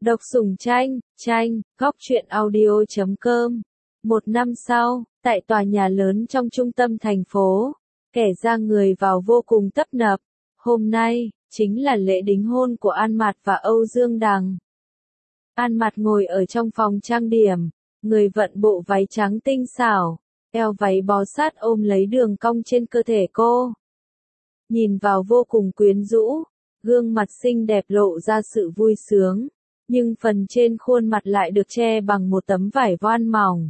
Độc Sủng Tranh, góc truyện audio.com. Một năm sau, tại tòa nhà lớn trong trung tâm thành phố, kẻ ra người vào vô cùng tấp nập. Hôm nay, chính là lễ đính hôn của An Mạt và Âu Dương Đằng. An Mạt ngồi ở trong phòng trang điểm, người vận bộ váy trắng tinh xảo, eo váy bó sát ôm lấy đường cong trên cơ thể cô. Nhìn vào vô cùng quyến rũ, gương mặt xinh đẹp lộ ra sự vui sướng, nhưng phần trên khuôn mặt lại được che bằng một tấm vải voan mỏng.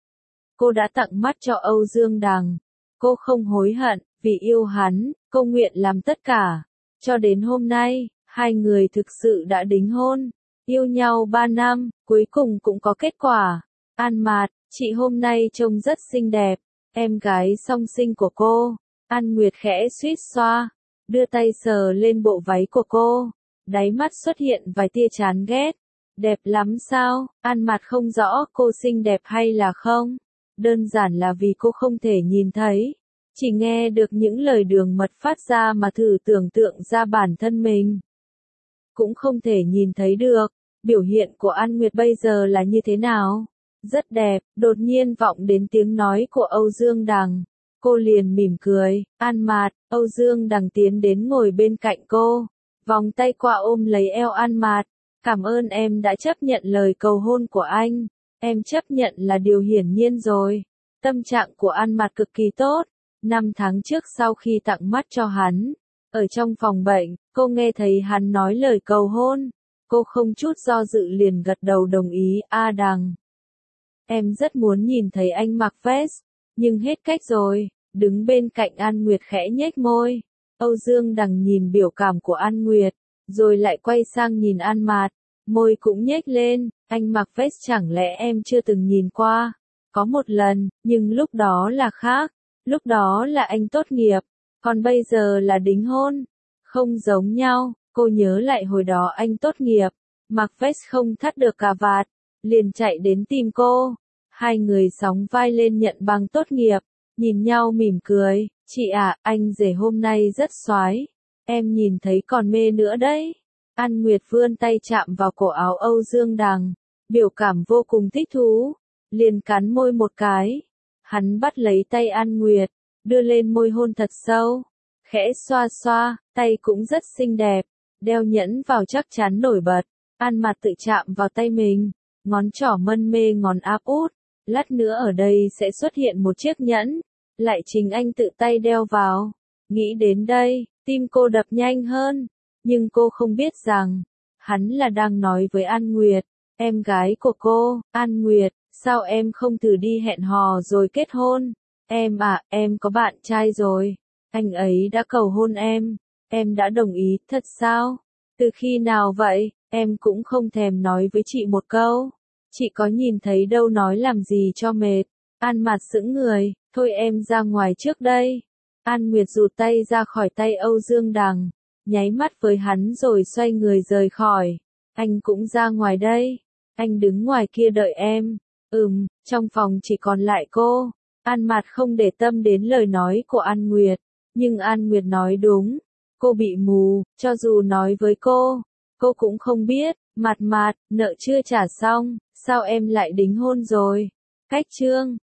Cô đã tặng mắt cho Âu Dương Đằng. Cô không hối hận, vì yêu hắn, cô nguyện làm tất cả. Cho đến hôm nay, hai người thực sự đã đính hôn. Yêu nhau 3 năm, cuối cùng cũng có kết quả. An Mạt, chị hôm nay trông rất xinh đẹp. Em gái song sinh của cô. An Nguyệt khẽ suýt xoa, đưa tay sờ lên bộ váy của cô. Đáy mắt xuất hiện vài tia chán ghét. Đẹp lắm sao? An Mạt không rõ cô xinh đẹp hay là không. Đơn giản là vì cô không thể nhìn thấy. Chỉ nghe được những lời đường mật phát ra mà thử tưởng tượng ra bản thân mình. Cũng không thể nhìn thấy được. Biểu hiện của An Nguyệt bây giờ là như thế nào? Rất đẹp. Đột nhiên vọng đến tiếng nói của Âu Dương Đằng. Cô liền mỉm cười. An Mạt. Âu Dương Đằng tiến đến ngồi bên cạnh cô. Vòng tay qua ôm lấy eo An Mạt. Cảm ơn em đã chấp nhận lời cầu hôn của anh. Em chấp nhận là điều hiển nhiên rồi. Tâm trạng của An Mạt cực kỳ tốt. 5 tháng trước sau khi tặng mắt cho hắn, ở trong phòng bệnh, cô nghe thấy hắn nói lời cầu hôn. Cô không chút do dự liền gật đầu đồng ý. Đằng. Em rất muốn nhìn thấy anh mặc vest, nhưng hết cách rồi. Đứng bên cạnh An Nguyệt khẽ nhếch môi. Âu Dương Đằng nhìn biểu cảm của An Nguyệt, rồi lại quay sang nhìn An Mạt, môi cũng nhếch lên. Anh mặc vest chẳng lẽ em chưa từng nhìn qua? Có một lần, nhưng lúc đó là khác. Lúc đó là anh tốt nghiệp, còn bây giờ là đính hôn. Không giống nhau. Cô nhớ lại hồi đó anh tốt nghiệp, mặc vest không thắt được cà vạt, liền chạy đến tìm cô. Hai người sóng vai lên nhận bằng tốt nghiệp, nhìn nhau mỉm cười. Chị à, anh rể hôm nay rất xoái. Em nhìn thấy còn mê nữa đấy. An Nguyệt vươn tay chạm vào cổ áo Âu Dương Đằng, biểu cảm vô cùng thích thú, liền cắn môi một cái. Hắn bắt lấy tay An Nguyệt, đưa lên môi hôn thật sâu, khẽ xoa xoa, tay cũng rất xinh đẹp, đeo nhẫn vào chắc chắn nổi bật. An Mạt tự chạm vào tay mình, ngón trỏ mân mê ngón áp út, lát nữa ở đây sẽ xuất hiện một chiếc nhẫn, lại chính anh tự tay đeo vào. Nghĩ đến đây, tim cô đập nhanh hơn, nhưng cô không biết rằng, hắn là đang nói với An Nguyệt, em gái của cô. An Nguyệt, sao em không thử đi hẹn hò rồi kết hôn? Em có bạn trai rồi. Anh ấy đã cầu hôn em đã đồng ý. Thật sao? Từ khi nào vậy? Em cũng không thèm nói với chị một câu. Chị có nhìn thấy đâu, nói làm gì cho mệt. An Mạt sững người, thôi em ra ngoài trước đây. An Nguyệt rụt tay ra khỏi tay Âu Dương Đằng, nháy mắt với hắn rồi xoay người rời khỏi. Anh cũng ra ngoài đây. Anh đứng ngoài kia đợi em. Trong phòng chỉ còn lại cô. An Mạt không để tâm đến lời nói của An Nguyệt, nhưng An Nguyệt nói đúng. Cô bị mù, cho dù nói với cô cũng không biết. Mạt, nợ chưa trả xong, sao em lại đính hôn rồi? Cách chương